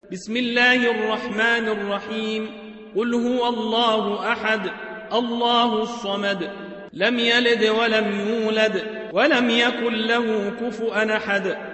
بسم الله الرحمن الرحيم. قل هو الله أحد الله الصمد لم يلد ولم يولد ولم يكن له كفؤا أحد